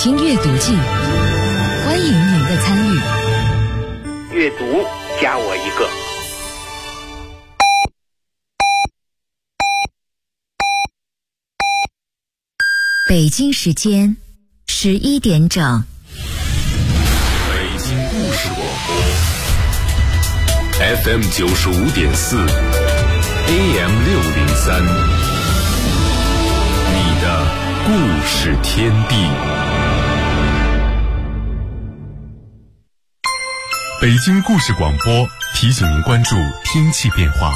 京阅读季，欢迎您的参与。 阅读加我一个。 北京时间11点整。 北京故事广播 FM 95.4 AM 603，你的故事天地。北京故事广播提醒您关注天气变化。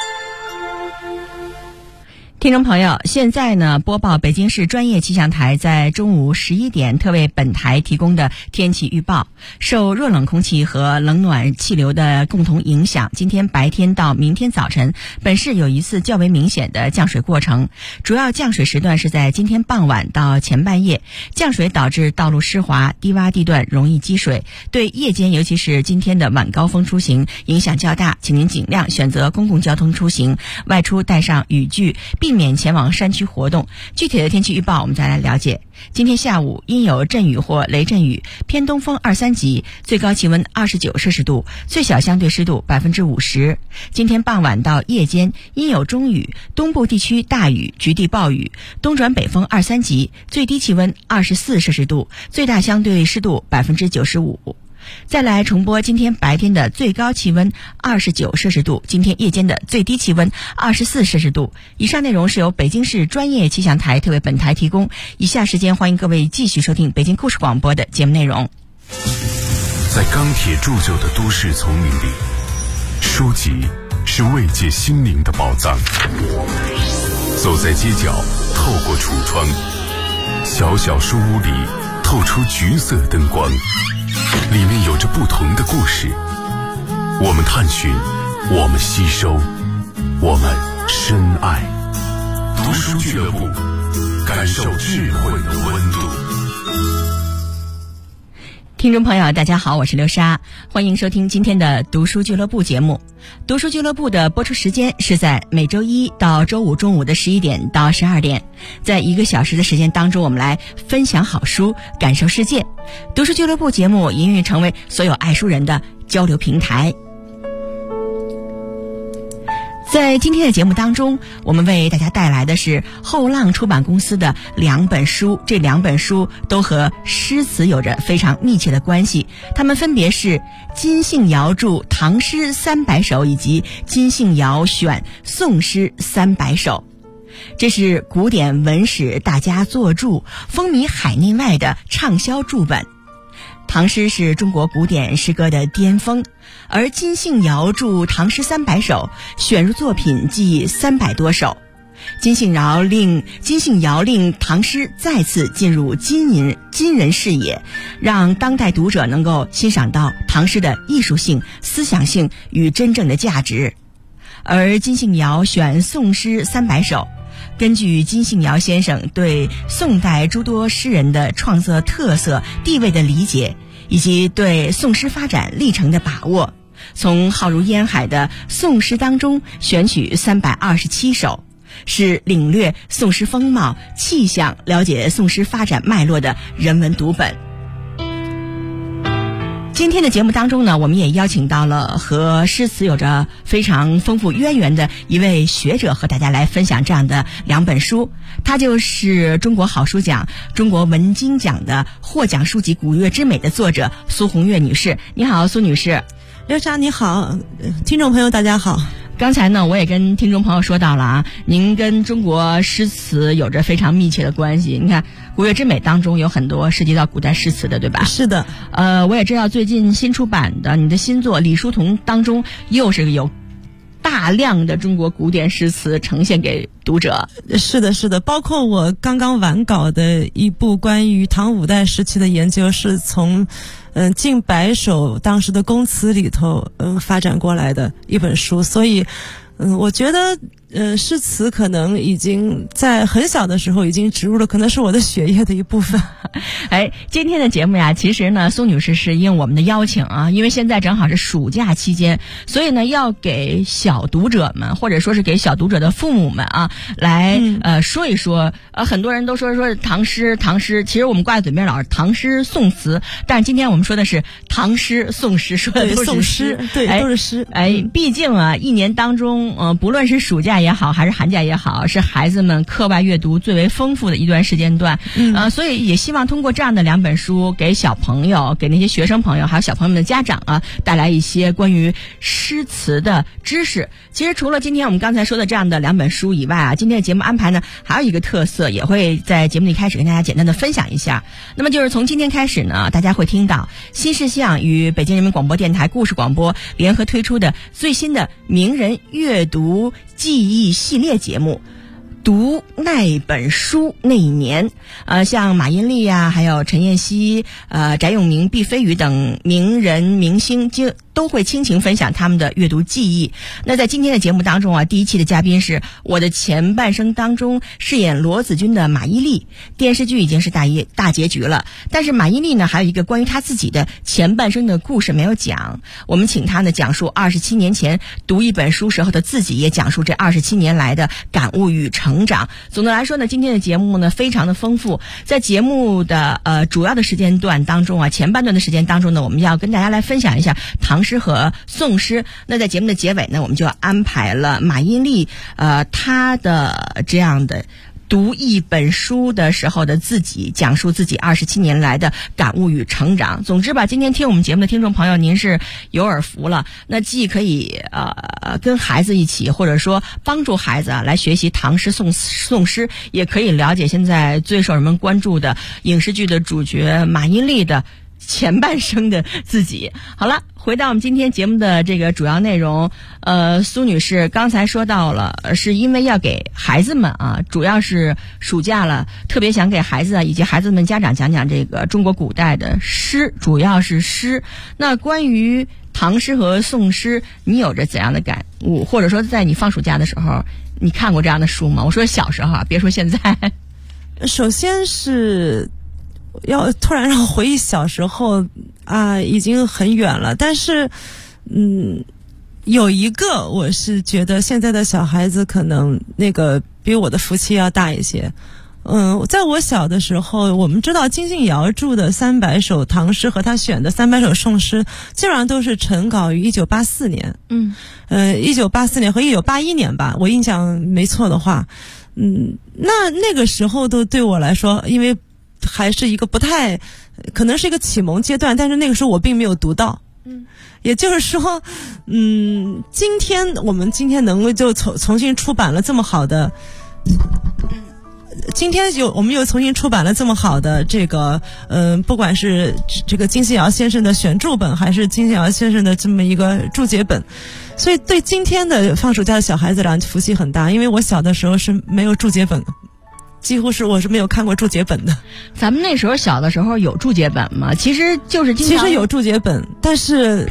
听众朋友，现在呢播报北京市专业气象台在中午11点特为本台提供的天气预报。受弱冷空气和冷暖气流的共同影响，今天白天到明天早晨，本市有一次较为明显的降水过程。主要降水时段是在今天傍晚到前半夜，降水导致道路湿滑，低洼地段容易积水，对夜间尤其是今天的晚高峰出行影响较大，请您尽量选择公共交通出行，外出带上雨具，避免前往山区活动。具体的天气预报我们再来了解。今天下午阴有阵雨或雷阵雨，偏东风2、3级，最高气温29摄氏度，最小相对湿度50%。今天傍晚到夜间阴有中雨，东部地区大雨，局地暴雨，东转北风2、3级，最低气温24摄氏度，最大相对湿度95%。再来重播今天白天的最高气温29摄氏度，今天夜间的最低气温24摄氏度。以上内容是由北京市专业气象台特为本台提供。以下时间欢迎各位继续收听北京故事广播的节目内容。 在钢铁铸就的都市丛林里，书籍是慰藉心灵的宝藏。走在街角，透过橱窗，小小书屋里透出橘色灯光，里面有着不同的故事。我们探寻，我们吸收，我们深爱。读书俱乐部，感受智慧的温度。 听众朋友大家好，我是刘莎，欢迎收听今天的读书俱乐部节目。读书俱乐部的播出时间是在每周一到周五中午的11点到12点，在1个小时的时间当中，我们来分享好书，感受世界。读书俱乐部节目一跃成为所有爱书人的交流平台。在今天的节目当中，我们为大家带来的是后浪出版公司的2本书，这2本书都和诗词有着非常密切的关系。它们分别是金信尧著《唐诗300首》以及金信尧选宋诗300首。这是古典文史大家作著，风靡海内外的畅销著本。唐诗是中国古典诗歌的巅峰，而金信尧著《唐诗300首》选入作品计300多首。金信尧令唐诗再次进入今人视野，让当代读者能够欣赏到唐诗的艺术性、思想性与真正的价值。而金信尧选宋诗300首，根据金信尧先生对宋代诸多诗人的创作特色、地位的理解，以及对宋诗发展历程的把握，从浩如烟海的宋诗当中选取327首，是领略宋诗风貌、气象、了解宋诗发展脉络的人文读本。今天的节目当中呢，我们也邀请到了和诗词有着非常丰富渊源的一位学者，和大家来分享这样的2本书。他就是中国好书奖、中国文经奖的获奖书籍《古月之美》的作者苏红月女士。你好，苏女士。 刘莎你好，听众朋友大家好。 刚才呢，我也跟听众朋友说到了啊，您跟中国诗词有着非常密切的关系。你看《古月之美》当中有很多涉及到古代诗词的，对吧？ 是的。 我也知道最近新出版的你的新作《李叔同》当中，又是有大量的中国古典诗词呈现给读者。 是的，是的，包括我刚刚完稿的一部关于唐5代时期的研究，是从近100首当时的宫词里头发展过来的一本书。所以我觉得诗词可能已经在很小的时候已经植入了，可能是我的血液的一部分。 今天的节目呀，其实呢，苏女士是应我们的邀请啊，因为现在正好是暑假期间，所以呢，要给小读者们，或者说是给小读者的父母们啊，来说一说。很多人都说唐诗，其实我们挂在嘴边老是唐诗宋词，但是今天我们说的是唐诗宋诗，说的都是诗， 对，都是诗。 毕竟啊，一年当中，不论是暑假也好，还是寒假也好，是孩子们课外阅读最为丰富的一段时间段。所以也希望通过这样的2本书，给小朋友、给那些学生朋友，还有小朋友们的家长啊，带来一些关于诗词的知识。其实除了今天我们刚才说的这样的2本书以外啊，今天的节目安排呢，还有一个特色，也会在节目里开始跟大家简单的分享一下。那么就是从今天开始呢，大家会听到新世相与北京人民广播电台故事广播联合推出的最新的名人阅读记忆系列节目，读那本书那一年。像马殷丽啊，还有陈妍希、翟永明、毕飞宇等名人明星都会倾情分享他们的阅读记忆。那在今天的节目当中啊，第1期的嘉宾是我的前半生当中饰演罗子君的马伊琍。电视剧已经是大结局了，但是马伊琍呢，还有一个关于她自己的前半生的故事没有讲。我们请她呢讲述27年前读一本书时候的自己，也讲述这27年来的感悟与成长。总的来说呢，今天的节目呢非常的丰富。在节目的主要的时间段当中啊，前半段的时间当中呢，我们要跟大家来分享一下唐诗和宋诗。那在节目的结尾呢，我们就安排了马殷琍她的这样的读一本书的时候的自己，讲述自己27年来的感悟与成长。总之吧，今天听我们节目的听众朋友，您是有耳福了。那既可以跟孩子一起，或者说帮助孩子来学习唐诗宋诗，也可以了解现在最受人们关注的影视剧的主角马殷琍的前半生的自己。好了，回到我们今天节目的这个主要内容。苏女士刚才说到了，是因为要给孩子们啊，主要是暑假了，特别想给孩子以及孩子们家长讲讲这个中国古代的诗，主要是诗。那关于唐诗和宋诗，你有着怎样的感悟？或者说在你放暑假的时候，你看过这样的书吗？我说小时候啊，别说现在。 首先是要突然让我回忆小时候啊，已经很远了。但是有一个我是觉得现在的小孩子可能那个比我的福气要大一些。在我小的时候，我们知道金信尧著的300首唐诗和他选的300首宋诗，基本上都是成稿于1984年。1984年和1981年吧，我印象没错的话。那个时候都对我来说，因为还是一个不太，可能是一个启蒙阶段，但是那个时候我并没有读到。也就是说，我们今天能够就重新出版了这么好的，我们又重新出版了这么好的这个，不管是这个金信尧先生的选注本，还是金信尧先生的这么一个注解本，所以对今天的放暑假的小孩子来福气很大。因为我小的时候是没有注解本的，几乎是我是没有看过注解本的。 咱们那时候小的时候有注解本吗？其实就是其实有注解本，但是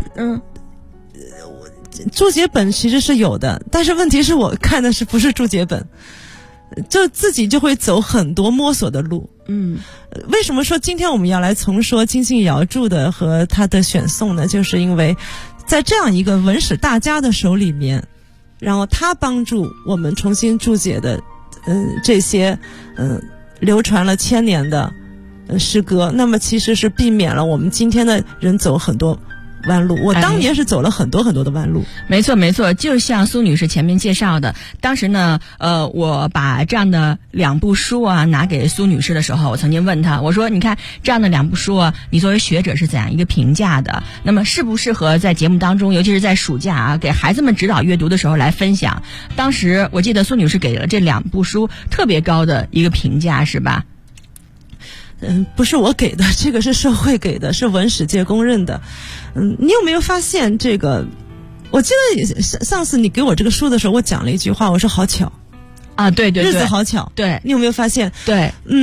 注解本其实是有的，但是问题是我看的不是注解本，就自己就会走很多摸索的路。为什么说今天我们要来重说金信尧著的和他的选宋呢？就是因为在这样一个文史大家的手里面，然后他帮助我们重新注解的这些流传了1000年的诗歌，那么其实是避免了我们今天的人走很多弯路。我当年是走了很多很多的弯路。 没错没错，就像苏女士前面介绍的，当时呢我把这样的2部书啊拿给苏女士的时候，我曾经问她，我说你看这样的2部书啊，你作为学者是怎样一个评价的？那么适不适合在节目当中，尤其是在暑假啊给孩子们指导阅读的时候来分享？当时我记得苏女士给了这2部书特别高的一个评价，是吧？ 不是我给的，这个是社会给的，是文史界公认的。你有没有发现这个？我记得上次你给我这个书的时候，我讲了一句话，我说好巧啊，对对对， 日子好巧。 对， 你有没有发现？ 对，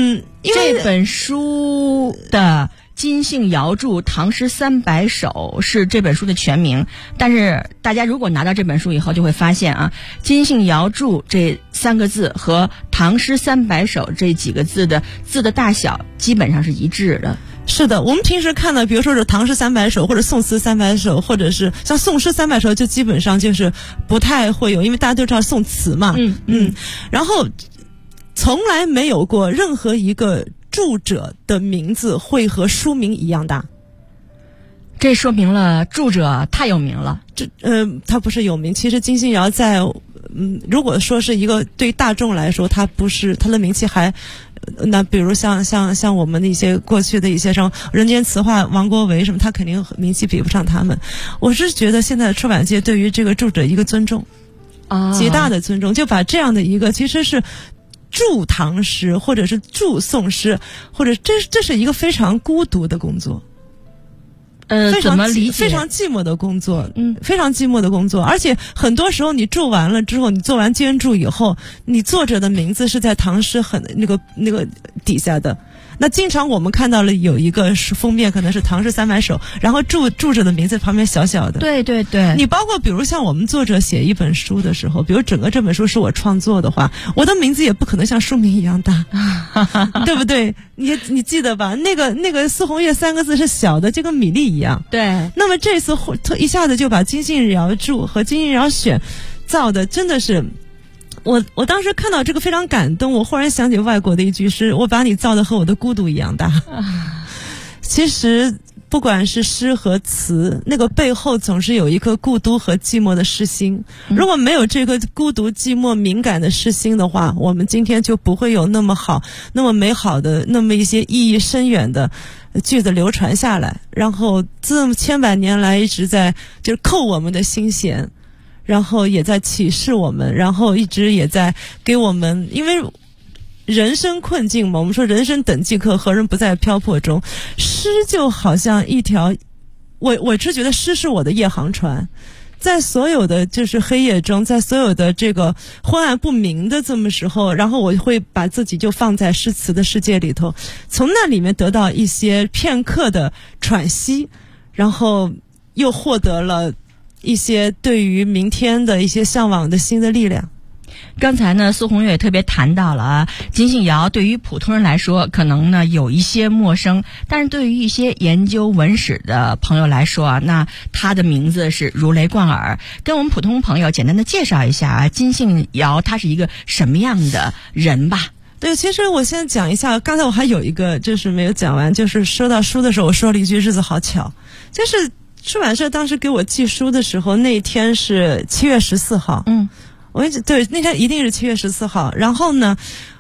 这本书的金信尧著《唐诗300首》是这本书的全名，但是大家如果拿到这本书以后，就会发现啊，金信尧著这3个字和唐诗300首这几个字的大小基本上是一致的。 是的，我们平时看的，比如说是唐诗300首，或者宋词300首，或者是像宋诗300首，就基本上就是不太会有，因为大家都知道宋词嘛。然后从来没有过任何一个著者的名字会和书名一样大。 这说明了著者太有名了。 他不是有名，其实金信尧在如果说是一个对大众来说，他不是，他的名气还那比如像我们的一些过去的一些什么人间词话王国维什么，他肯定名气比不上他们。我是觉得现在的出版界对于这个著者一个尊重，极大的尊重，就把这样的一个其实是著唐诗或者是著宋诗，或者这是一个非常孤独的工作。 怎么理解？ 非常寂寞的工作，非常寂寞的工作。而且很多时候你著完了之后，你做完监注以后，你作者的名字是在唐诗那个底下的。那经常我们看到了有一个是封面可能是唐诗300首，然后著者的名字旁边小小的。 对对对。 你包括比如像我们作者写一本书的时候，比如整个这本书是我创作的话，我的名字也不可能像书名一样大，对不对？你记得吧？那个苏红月3个字是小的，就跟米粒一样。 对。 那么这次一下子就把金信尧著和金信尧选造的真的是。我当时看到这个非常感动，我忽然想起外国的一句诗，我把你造的和我的孤独一样大。其实不管是诗和词，那个背后总是有一颗孤独和寂寞的诗心。如果没有这颗孤独寂寞敏感的诗心的话，我们今天就不会有那么好那么美好的那么一些意义深远的句子流传下来，然后这么千百年来一直在就是扣我们的心弦，然后也在启示我们，然后一直也在给我们，因为人生困境嘛，我们说人生等饥渴，何人不在漂泊中。诗就好像一条，我是觉得诗是我的夜航船，在所有的就是黑夜中，在所有的这个昏暗不明的这么时候，然后我会把自己就放在诗词的世界里头，从那里面得到一些片刻的喘息，然后又获得了一些对于明天的一些向往的新的力量。 刚才呢，苏红月也特别谈到了啊，金信尧对于普通人来说可能呢有一些陌生，但是对于一些研究文史的朋友来说啊，那他的名字是如雷贯耳。跟我们普通朋友简单的介绍一下啊，金信尧他是一个什么样的人吧？ 对，其实我先讲一下，刚才我还有一个就是没有讲完，就是说到书的时候，我说了一句日子好巧，就是出版社当时给我寄书的时候，那一天是7月14号。我一直对那天一定是7月14号。然后呢，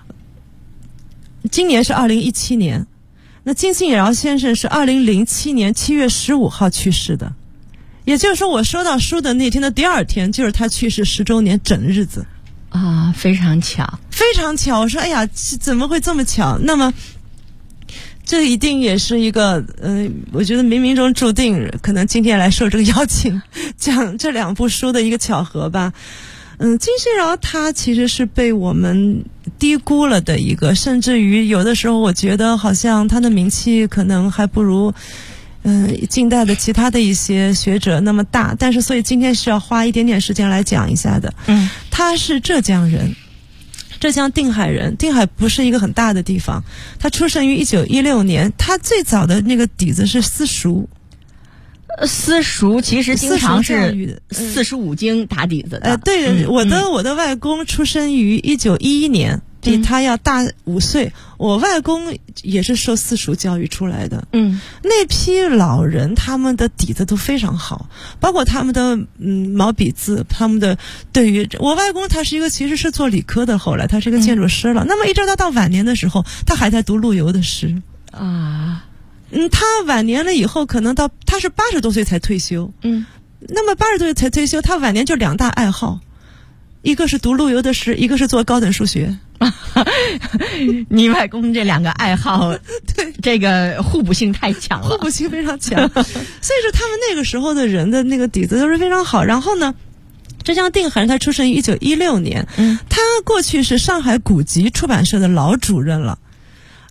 今年是2017年，那金信尧先生是2007年7月15号去世的，也就是说我收到书的那天的第二天就是他去世10周年整日子啊，非常巧， 非常巧。我说哎呀，怎么会这么巧？那么这一定也是一个我觉得冥冥中注定，可能今天来受这个邀请讲这2部书的一个巧合吧。金信尧他其实是被我们低估了的一个，甚至于有的时候我觉得好像他的名气可能还不如近代的其他的一些学者那么大，但是所以今天是要花一点点时间来讲一下的。他是浙江人，浙江定海人。定海不是一个很大的地方，他出生于1916年，他最早的那个底子是私塾。 私塾其实经常是45经打底子的。 对，我的外公出生于1911年，比他要大5岁。我外公也是受私塾教育出来的。那批老人他们的底子都非常好，包括他们的毛笔字，他们的对于我外公他是一个其实是做理科的，后来他是一个建筑师了。那么一直到晚年的时候，他还在读陆游的诗啊。他晚年了以后，可能他是80多岁才退休。那么80多岁才退休，他晚年就2大爱好，一个是读陆游的诗，一个是做高等数学。 你外公这2个爱好，对，这个互补性太强了， 互补性非常强。所以说他们那个时候的人的那个底子都是非常好。然后呢，浙江定海人他出生于1916年，他过去是上海古籍出版社的老主任了。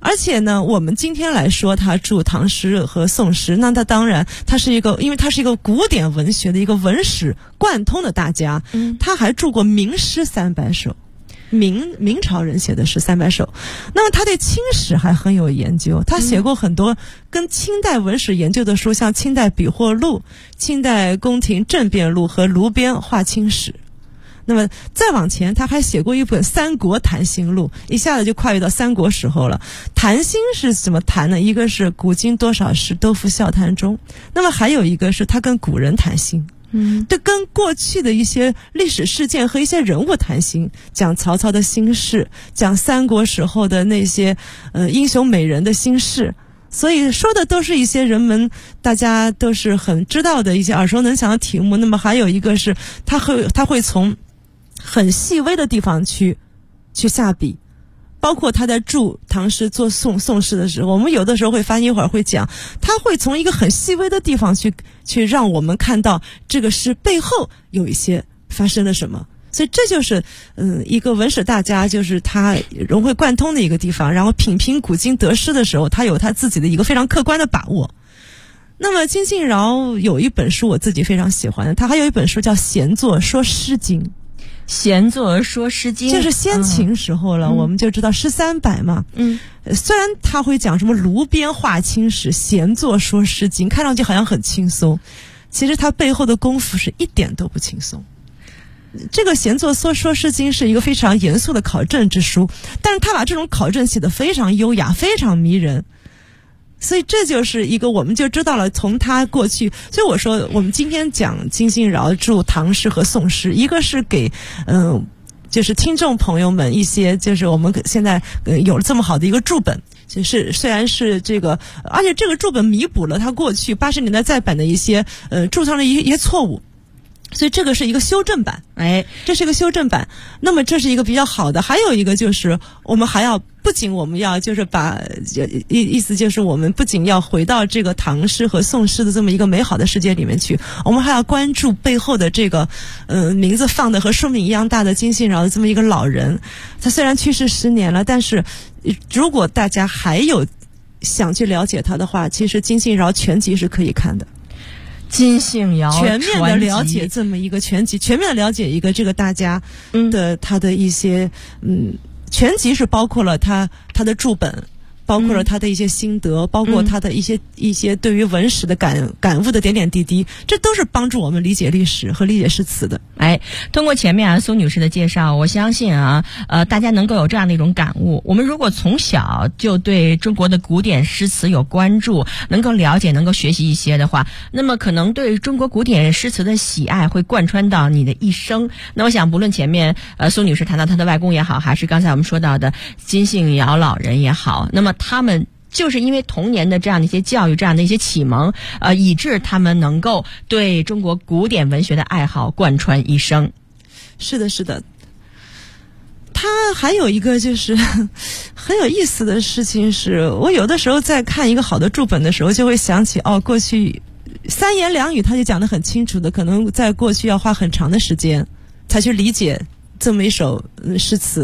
而且呢，我们今天来说他著唐诗和宋诗，那他当然他是一个，因为他是一个古典文学的一个文史贯通的大家，他还著过名诗300首。明朝人写的诗300首，那么他对清史还很有研究，他写过很多跟清代文史研究的书，像清代笔获录、清代宫廷政变录和炉边话清史。那么再往前，他还写过一本《三国谈心录》，一下子就跨越到三国时候了。谈心是怎么谈呢？一个是古今多少事，都付笑谈中。那么还有一个是他跟古人谈心。这跟过去的一些历史事件和一些人物谈心，讲曹操的心事，讲三国时候的那些英雄美人的心事，所以说的都是一些人们大家都是很知道的一些耳熟能详的题目。那么还有一个是他会从很细微的地方去下笔，包括他在著唐诗做宋诗的时候，我们有的时候会发现，一会儿会讲，他会从一个很细微的地方去让我们看到这个诗背后有一些发生了什么。所以这就是一个文史大家，就是他融会贯通的一个地方。然后品评古今得失的时候，他有他自己的一个非常客观的把握。那么金信尧有一本书我自己非常喜欢的，他还有一本书叫《闲坐说诗经》。 闲坐说诗经， 这是先秦时候了，我们就知道诗300嘛。虽然他会讲什么炉边话清史，闲坐说诗经，看上去好像很轻松，其实他背后的功夫是一点都不轻松。这个闲坐说诗经是一个非常严肃的考证之书，但是他把这种考证写得非常优雅，非常迷人。所以这就是一个，我们就知道了从他过去。所以我说我们今天讲金信尧著唐诗和宋诗，一个是给就是听众朋友们一些，就是我们现在有了这么好的一个注本，就是虽然是这个，而且这个注本弥补了他过去80年代再版的一些注上的一些错误。所以这个是一个修正版，这是一个修正版。那么这是一个比较好的，还有一个就是我们还要不仅我们要就是把意思就是我们不仅要回到这个唐诗和宋诗的这么一个美好的世界里面去，我们还要关注背后的这个名字放的和书名一样大的金信尧的这么一个老人。他虽然去世10年了，但是如果大家还有想去了解他的话，其实金信尧全集是可以看的。 金信尧全面的了解这么一个全集，全面的了解一个这个大家的他的一些全集是包括了他的注本，包括了他的一些心得，包括他的一些对于文史的感悟的点点滴滴，这都是帮助我们理解历史和理解诗词的。 通过前面苏女士的介绍，我相信大家能够有这样的一种感悟。我们如果从小就对中国的古典诗词有关注，能够了解，能够学习一些的话，那么可能对中国古典诗词的喜爱会贯穿到你的一生。那我想不论前面苏女士谈到她的外公也好，还是刚才我们说到的金信尧老人也好，那么他们就是因为童年的这样的一些教育，这样的一些启蒙，以致他们能够对中国古典文学的爱好贯穿一生。 是的，是的。他还有一个就是很有意思的事情是，我有的时候在看一个好的注本的时候，就会想起过去3言2语他就讲得很清楚的，可能在过去要花很长的时间才去理解这么一首诗词。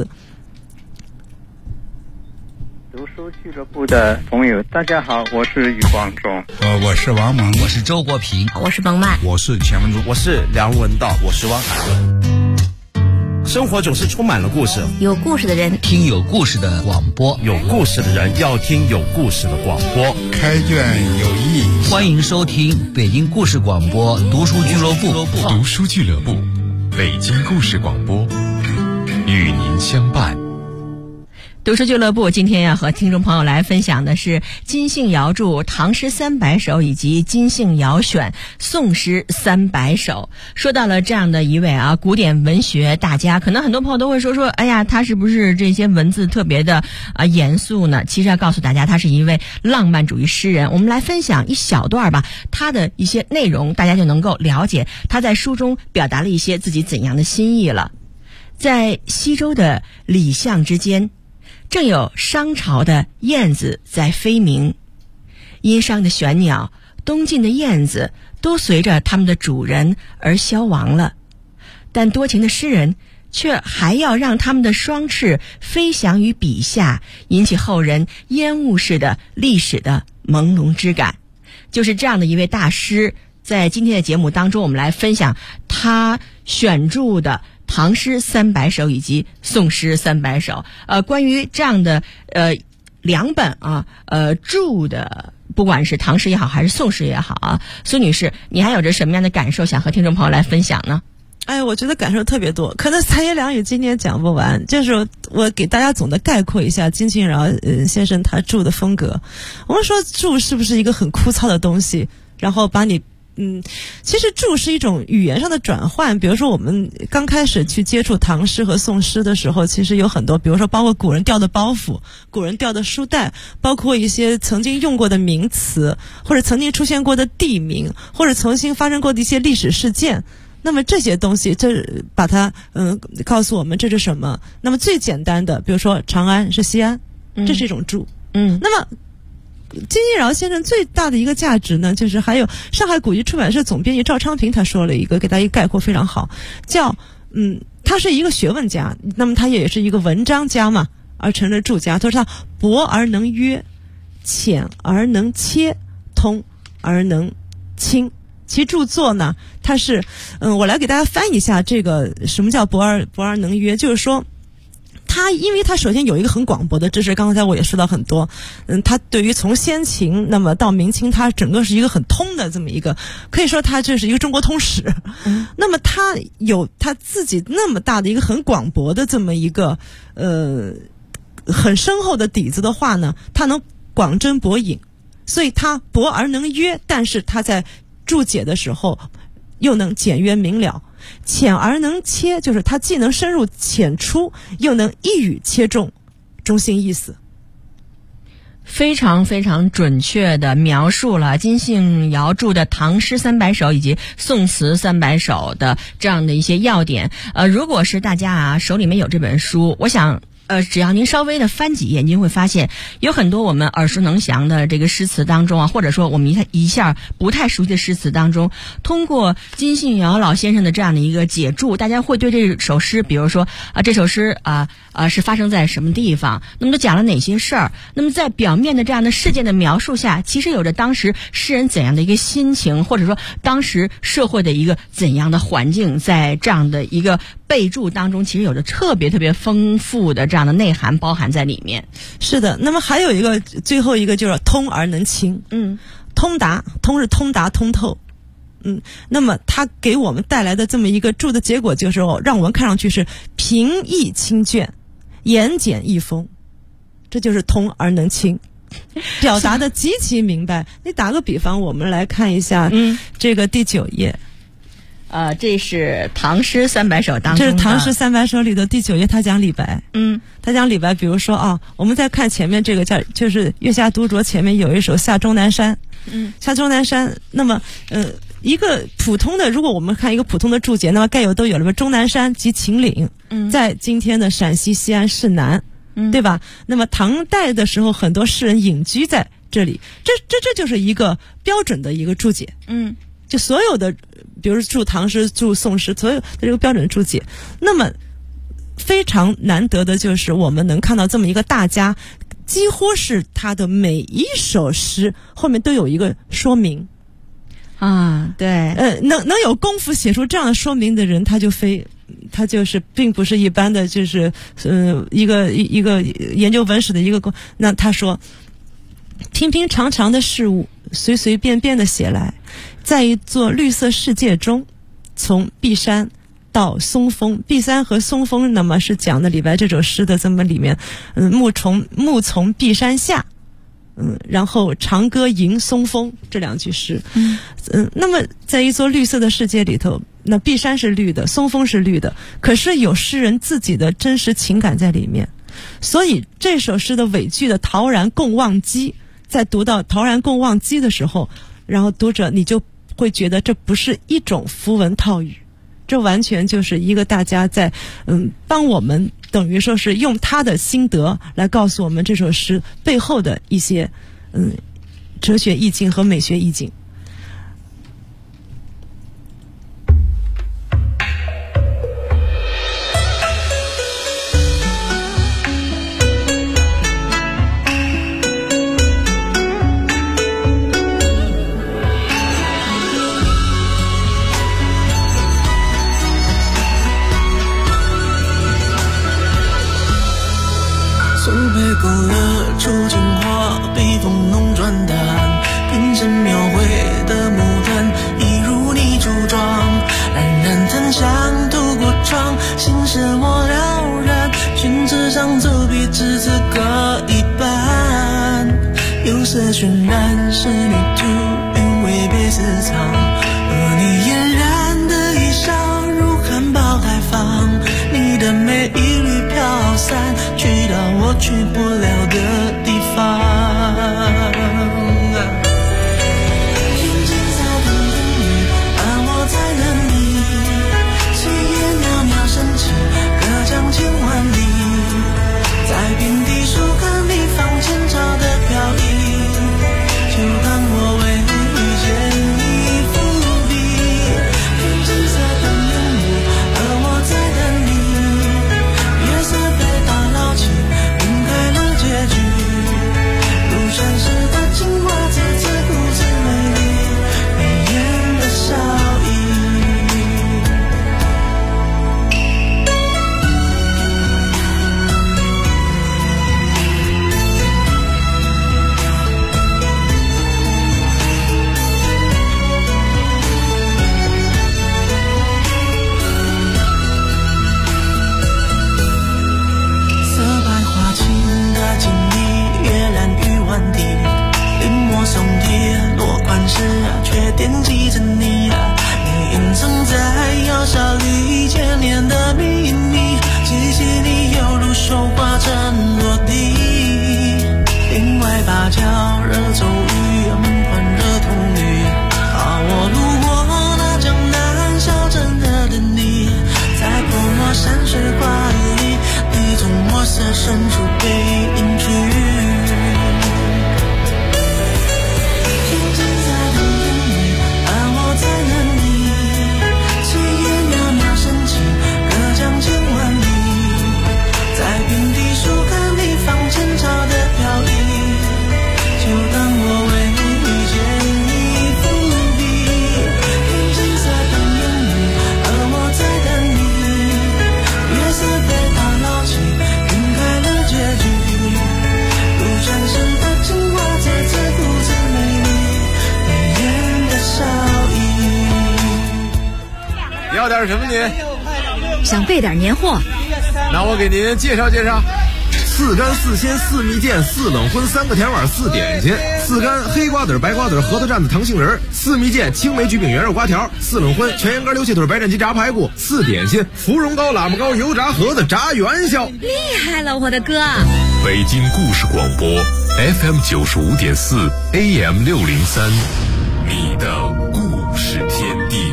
读书俱乐部的朋友，大家好，我是余光中。 我是王蒙， 我是周国平， 我是冯曼， 我是钱文忠， 我是梁文道，我是汪海。生活总是充满了故事， 有故事的人听有故事的广播， 有故事的人要听有故事的广播。 开卷有益， 欢迎收听北京故事广播读书俱乐部。 读书俱乐部，北京故事广播，与您相伴。 读书俱乐部今天要和听众朋友来分享的是金信尧著唐诗300首以及金信尧选宋诗300首。说到了这样的一位古典文学大家，可能很多朋友都会说哎呀，他是不是这些文字特别的严肃呢？其实要告诉大家，他是一位浪漫主义诗人。我们来分享一小段吧，他的一些内容大家就能够了解他在书中表达了一些自己怎样的心意了。在西周的李象之间，正有商朝的燕子在飞鸣，殷商的玄鸟，东晋的燕子，都随着他们的主人而消亡了。但多情的诗人却还要让他们的双翅飞翔于笔下，引起后人烟雾似的历史的朦胧之感。就是这样的一位大师，在今天的节目当中，我们来分享他选著的唐诗300首以及宋诗300首。关于这样的两本著的，不管是唐诗也好还是宋诗也好啊，苏女士，你还有着什么样的感受想和听众朋友来分享呢？ 我觉得感受特别多，可能三言两语今天讲不完。就是我给大家总的概括一下金庆饶先生他著的风格。我们说著是不是一个很枯燥的东西，然后把你其实著是一种语言上的转换。比如说我们刚开始去接触唐诗和宋诗的时候，其实有很多，比如说包括古人吊的包袱、古人吊的书带，包括一些曾经用过的名词，或者曾经出现过的地名，或者曾经发生过的一些历史事件。那么这些东西，这把它告诉我们这是什么。那么最简单的，比如说长安是西安，这是一种著。那么金庆饶先生最大的一个价值呢，就是还有上海古籍出版社总编辑赵昌平他说了一个，给大家一个概括非常好，叫他是一个学问家，那么他也是一个文章家嘛，而成了著家。他说他博而能约，浅而能切，通而能清。其著作呢，它是我来给大家翻译一下这个什么叫博而能约，就是说因为他首先有一个很广博的知识，刚才我也说到很多，他对于从先秦那么到明清，他整个是一个很通的这么一个，可以说他这是一个中国通史。那么他有他自己那么大的一个很广博的这么一个很深厚的底子的话呢，他能广征博引，所以他博而能约，但是他在注解的时候又能简约明了。浅而能切，就是它既能深入浅出，又能一语切中中心意思。 非常非常准确地描述了金庆饶著的唐诗300首以及宋词300首的这样的一些要点。如果是大家手里面有这本书，我想只要您稍微的翻几页，您会发现有很多我们耳熟能详的这个诗词当中或者说我们一下不太熟悉的诗词当中，通过金庆饶老先生的这样的一个解注，大家会对这首诗，比如说这首诗是发生在什么地方，那么都讲了哪些事儿，那么在表面的这样的事件的描述下，其实有着当时诗人怎样的一个心情，或者说当时社会的一个怎样的环境，在这样的一个备注当中，其实有着特别特别丰富的这样的内涵包含在里面。 是的，那么还有一个最后一个就是通而能清。通是通达通透。那么它给我们带来的这么一个注的结果，就是让我们看上去是平易清隽，言简意丰，这就是通而能清，表达的极其明白。你打个比方，我们来看一下这个第9页。 这是唐诗300首当中的， 这是唐诗300首里的第9页，他讲李白。他讲李白，比如说我们再看前面这个就是《月下独酌》前面有一首《下终南山》。下终南山，那么一个普通的，如果我们看一个普通的注解，那么该有都有了。终南山即秦岭，在今天的陕西西安市南，对吧？那么唐代的时候，很多诗人隐居在这里，这就是一个标准的一个注解。就所有的，比如注唐诗、注宋诗，所有的这个标准注解。那么非常难得的就是我们能看到这么一个大家，几乎是他的每一首诗后面都有一个说明。 对， 能有功夫写出这样的说明的人，他就是并不是一般的，就是一个研究文史的一个那他说，平平常常的事物，随随便便的写来，在一座绿色世界中，从碧山到松风，碧山和松风，那么是讲的李白这首诗的这么里面，暮从碧山下，然后长歌迎松风这两句诗。那么在一座绿色的世界里头，那碧山是绿的，松风是绿的，可是有诗人自己的真实情感在里面。所以这首诗的尾句的陶然共望鸡，在读到陶然共望鸡的时候，然后读者你就会觉得这不是一种符文套语，这完全就是一个大家在帮我们等于说是用他的心得来告诉我们这首诗背后的一些哲学意境和美学意境。 心事我了然，宣纸上走笔只字各一半，有色渲染是旅途，韵味被私藏，而你嫣然的一笑如含苞待放，你的美一缕飘散，去到我去不了的地方。千万里，在遍地树根里放前朝的飘逸，就当我为你遇见你伏笔，用金色的烟雾，而我在等你，月色被打捞起，晕开了结局，如传世的青蛙在自顾自美丽，眉眼的笑意。松叶落款时却惦记着你，你隐藏在药沙里千年的秘密，记起你犹如手花针落地，另外芭蕉惹骤雨，门环惹铜绿，我路过那江南小镇的等你，在泼墨山水画里，你从墨色深处背影去。 要点什么您？ 想备点年货。 那我给您介绍介绍：4干4鲜4蜜饯4冷荤3个甜碗4点心，4干黑瓜子白瓜子核桃蘸子糖杏仁，4蜜饯青梅焗饼圆肉瓜条，4冷荤全羊肝溜切腿白斩鸡炸排骨，4点心芙蓉糕喇嘛糕油炸盒子炸元宵。 厉害了，我的哥！ 北京故事广播 FM 95.4 AM 603，你的故事天地。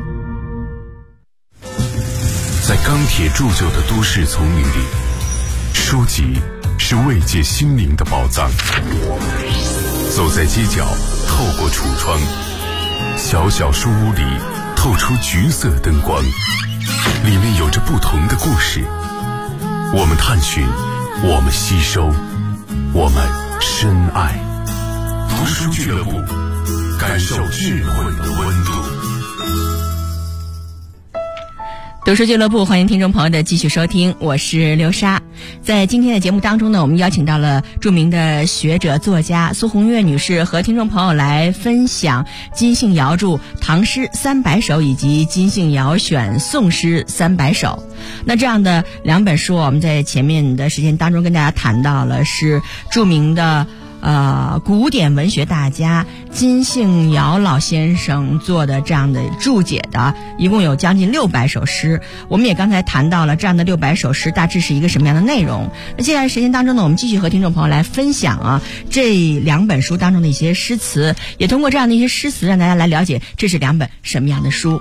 在钢铁铸就的都市丛林里，书籍是慰藉心灵的宝藏。走在街角，透过橱窗，小小书屋里透出橘色灯光，里面有着不同的故事。我们探寻，我们吸收，我们深爱。读书俱乐部，感受智慧的温度。 读书俱乐部，欢迎听众朋友的继续收听，我是刘莎。在今天的节目当中呢，我们邀请到了著名的学者作家苏红月女士，和听众朋友来分享金信尧著《唐诗300首》以及金信尧选宋诗300首。那这样的两本书，我们在前面的时间当中跟大家谈到了是著名的古典文学大家金信尧老先生做的这样的注解的，一共有将近600首诗。我们也刚才谈到了这样的600首诗大致是一个什么样的内容。那接下来时间当中呢，我们继续和听众朋友来分享这2本书当中的一些诗词，也通过这样的一些诗词让大家来了解这是2本什么样的书。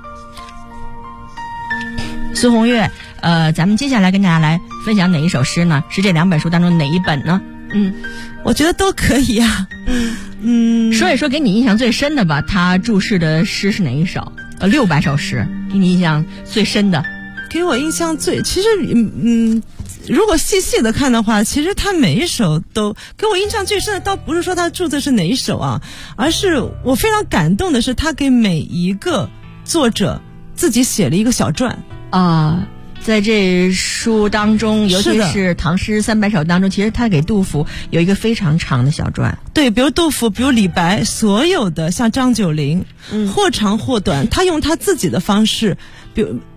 苏红月，咱们接下来跟大家来分享哪一首诗呢？是这2本书当中哪一本呢？ 我觉得都可以啊。 说一说给你印象最深的吧，他注释的诗是哪一首？600首诗，给你印象最深的？ 给我印象其实如果细细的看的话，其实他每一首都给我印象最深的，倒不是说他注的是哪一首啊，而是我非常感动的是他给每一个作者自己写了一个小传在这书当中，尤其是唐诗300首当中，其实他给杜甫有一个非常长的小传。 对，比如杜甫，比如李白，所有的像张九龄，或长或短，他用他自己的方式，比如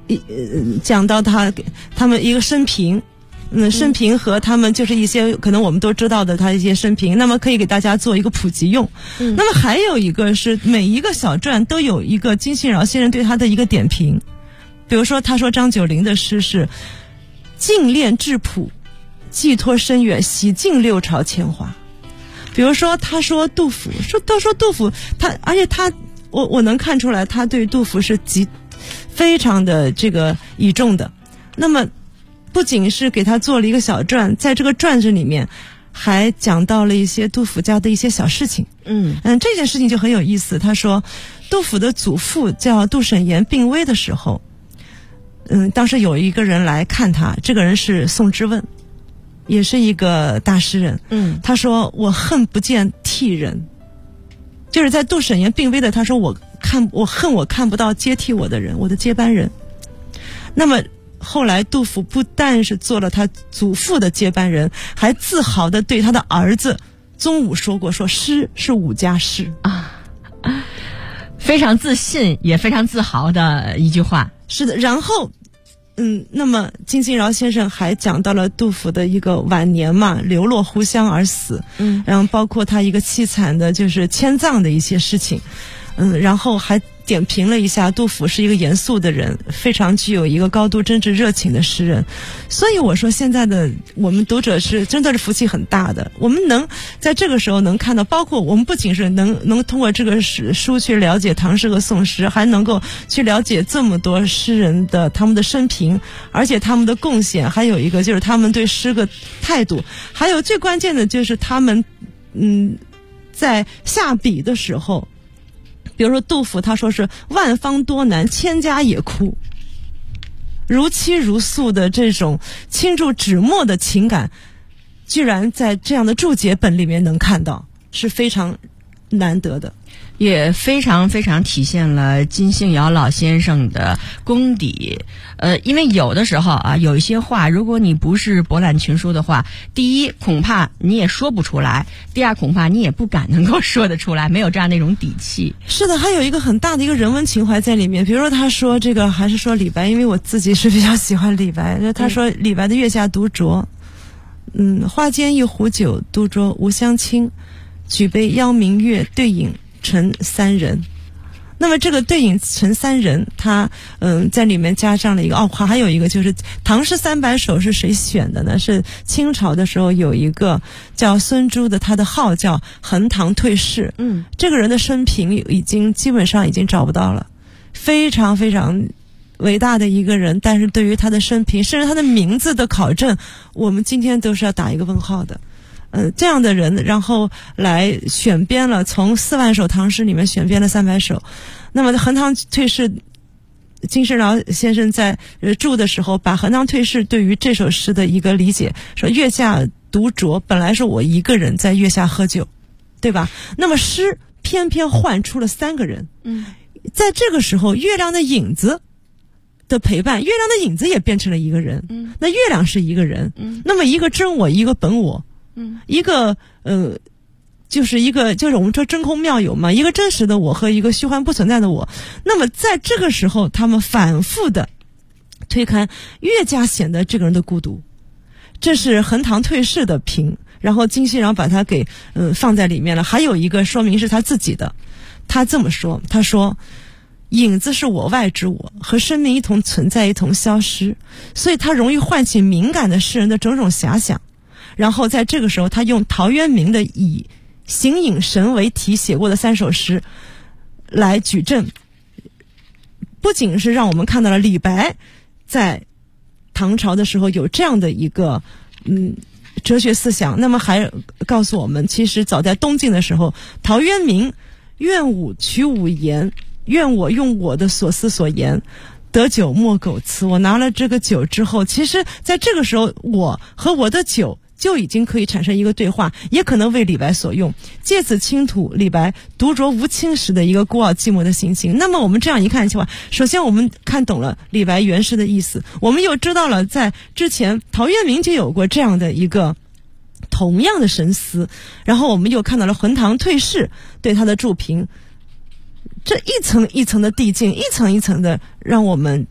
讲到他们一个生平。生平和他们就是一些可能我们都知道的他一些生平，那么可以给大家做一个普及用。那么还有一个是每一个小传都有一个金信饶先生对他的一个点评，比如说他说张九龄的诗是静练质朴，寄托深远，洗尽六朝铅华。比如说他说杜甫，而且我能看出来他对杜甫是非常的这个倚重的。那么不仅是给他做了一个小传，在这个传子里面还讲到了一些杜甫家的一些小事情。这件事情就很有意思。他说杜甫的祖父叫杜审言病危的时候，当时有一个人来看他，这个人是宋之问，也是一个大诗人。他说我恨不见替人，就是在杜审言病危的，他说我看不到接替我的人，我的接班人。那么后来杜甫不但是做了他祖父的接班人，还自豪地对他的儿子宗武说过，说诗是武家诗啊，非常自信也非常自豪的一句话。 是的。然后那么金信饶先生还讲到了杜甫的一个晚年嘛，流落湖湘而死，然后包括他一个凄惨的就是迁葬的一些事情，然后还点评了一下杜甫是一个严肃的人，非常具有一个高度真挚热情的诗人。所以我说现在的我们读者是真的是福气很大的，我们能在这个时候能看到，包括我们不仅是能通过这个书去了解唐诗和宋诗，还能够去了解这么多诗人的他们的生平，而且他们的贡献，还有一个就是他们对诗的态度，还有最关键的就是他们在下笔的时候，比如说杜甫他说是万方多难，千家也哭，如泣如诉的这种倾注纸墨的情感，居然在这样的注解本里面能看到，是非常难得的， 也非常非常体现了金信尧老先生的功底。因为有的时候啊，有一些话如果你不是博览群书的话，第一恐怕你也说不出来，第二恐怕你也不敢能够说得出来，没有这样的一种底气。 是的，还有一个很大的一个人文情怀在里面。比如说他说这个，还是说李白，因为我自己是比较喜欢李白，他说李白的月下独酌，花间一壶酒，独酌无相亲，举杯邀明月，对影成三人。那么这个对影成三人，他在里面加上了一个还有一个就是唐诗300首是谁选的呢？是清朝的时候有一个叫孙朱的，他的号叫横塘退士。这个人的生平基本上已经找不到了，非常非常伟大的一个人，但是对于他的生平甚至他的名字的考证，我们今天都是要打一个问号的。这样的人，然后来选编了，从4万首唐诗里面选编了300首。那么横塘退士，金信饶先生在注的时候，把横塘退士对于这首诗的一个理解，说月下独酌，本来是我一个人在月下喝酒，对吧？那么诗偏偏唤出了3个人。在这个时候，月亮的影子的陪伴，月亮的影子也变成了一个人。那月亮是一个人，那么一个真我，一个本我。一个就是我们说真空妙有嘛，一个真实的我和一个虚幻不存在的我。那么在这个时候，他们反复的推开，越加显得这个人的孤独。这是横塘退士的评，然后金信饶把它给放在里面了。还有一个说明是他自己的，他这么说，他说影子是我外之我，和生命一同存在，一同消失，所以它容易唤起敏感的诗人的种种遐想。然后在这个时候，他用陶渊明的以形影神为题写过的3首诗来举证，不仅是让我们看到了李白在唐朝的时候有这样的一个哲学思想，那么还告诉我们，其实早在东晋的时候，陶渊明愿吾取吾言，愿我用我的所思所言，得酒莫苟辞。我拿了这个酒之后，其实在这个时候，我和我的酒就已经可以产生一个对话，也可能为李白所用，借此倾吐李白独酌无亲时的一个孤傲寂寞的心情。那么我们这样一看的话，首先我们看懂了李白原诗的意思，我们又知道了在之前陶渊明就有过这样的一个同样的神思，然后我们又看到了横塘退士对他的注评，这一层一层的递进，一层一层的让我们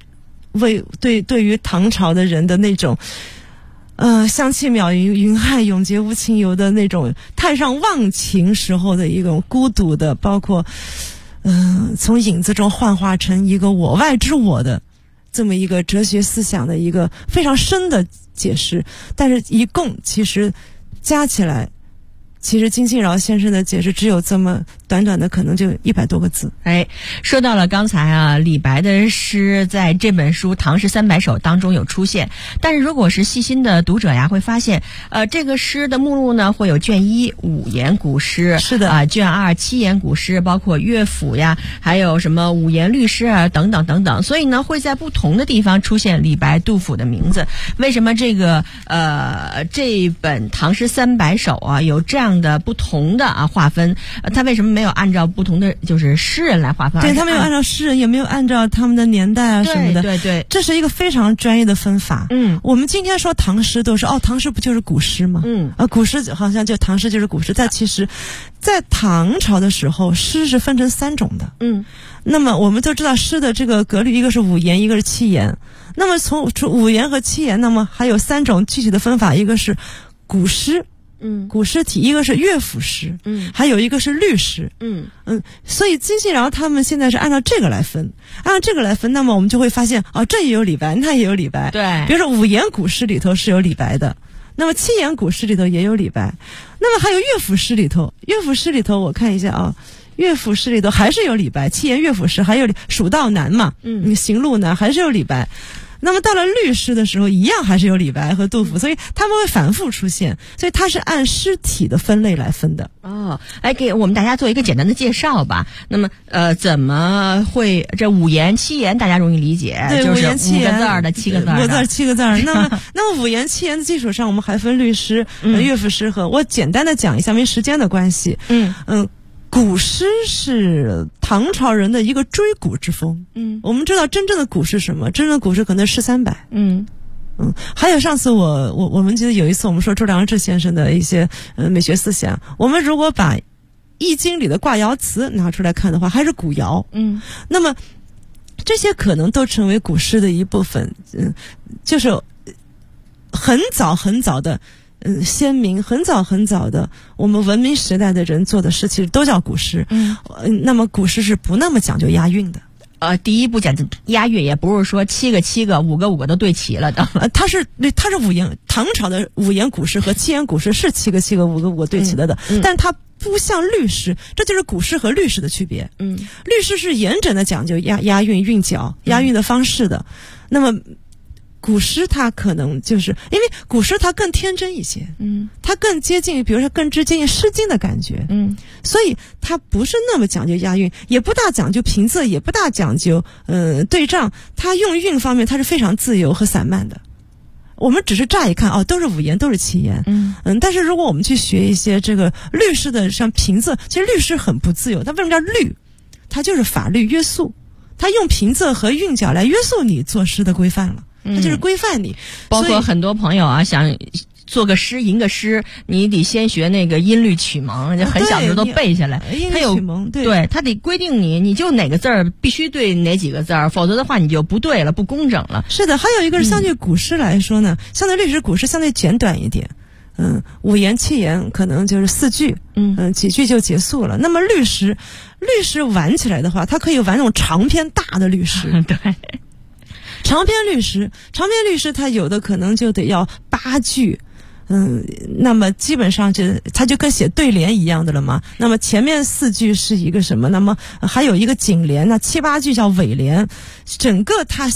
对于唐朝的人的那种香气渺云汉，永结无情游的那种太上忘情时候的一种孤独的，包括从影子中幻化成一个我外之我的这么一个哲学思想的一个非常深的解释。但是一共其实加起来，其实金信饶先生的解释只有这么短短的可能就100多个字。 说到了刚才啊，李白的诗在这本书《唐诗300首》当中有出现，但是如果是细心的读者呀，会发现这个诗的目录呢会有卷1五言古诗， 是的卷2七言古诗，包括乐府呀，还有什么五言律诗啊等等等等，所以呢会在不同的地方出现李白、杜甫的名字。为什么这个这本《唐诗300首》啊有这样的不同的划分？他为什么没有按照不同的就是诗人来划分？ 对，他没有按照诗人，也没有按照他们的年代啊什么的。 对， 这是一个非常专业的分法。我们今天说唐诗都是唐诗不就是古诗吗？古诗好像就唐诗就是古诗，但其实在唐朝的时候，诗是分成3种的。那么我们都知道诗的这个格律，一个是五言，一个是七言。那么从五言和七言，那么还有3种具体的分法，一个是古诗。古诗体，一个是乐府诗，还有一个是律诗，所以金信饶他们现在是按照这个来分，那么我们就会发现这也有李白，那也有李白。 对， 比如说五言古诗里头是有李白的，那么七言古诗里头也有李白，那么还有乐府诗里头我看一下啊。乐府诗里头还是有李白，七言乐府诗还有蜀道难嘛，行路难还是有李白。那么到了律诗的时候，一样还是有李白和杜甫，所以他们会反复出现，所以它是按诗体的分类来分的。 给我们大家做一个简单的介绍吧。那么怎么会这五言七言大家容易理解？ 对， 就是 5言7言 5个字儿的7个字儿的 5个字儿7个字儿。那么5言7言的基础上，我们还分律诗、乐府诗和我简单的讲一下，因为时间的关系。古诗是唐朝人的一个追古之风。我们知道真正的古诗什么？真正的古诗可能诗300。还有上次我们记得有一次我们说周良志先生的一些美学思想，我们如果把《易经》里的卦爻辞拿出来看的话，还是古爻。那么这些可能都成为古诗的一部分。就是很早很早的。先民很早的我们文明时代的人做的诗其实都叫古诗。那么古诗是不那么讲究押韵的。 第一步讲押韵，也不是说7个7个5个5个都对齐了的。 它是五言，唐朝的五言古诗和七言古诗是7个7个5个5个对齐了的。但它不像律诗，这就是古诗和律诗的区别。律诗是严整的讲究押韵韵脚押韵的方式的。那么古诗它可能就是因为古诗它更天真一些，它更接近，比如说更接近诗经的感觉，所以它不是那么讲究押韵，也不大讲究平仄，也不大讲究对仗，它用韵方面它是非常自由和散漫的。我们只是乍一看都是五言，都是七言，但是如果我们去学一些这个律诗的像平仄，其实律诗很不自由，它为什么叫律？它就是法律约束，它用平仄和韵脚来约束你作诗的规范了。它就是规范你， 包括很多朋友啊，想做个诗吟个诗，你得先学那个音律曲蒙，就很小的时候都背下来。 音律曲蒙， 对，他得规定你就哪个字儿必须对哪几个字儿，否则的话你就不对了，不工整了。 是的，还有一个是相对古诗来说呢，相对律诗古诗相对简短一点。五言七言可能就是4句，几句就结束了。那么律诗玩起来的话，它可以玩那种长篇大的律诗。 对。 长篇律诗它有的可能就得要8句，那么基本上它就跟写对联一样的了嘛。那么前面4句是一个什么？那么还有一个颈联，那7、8句叫尾联，整个它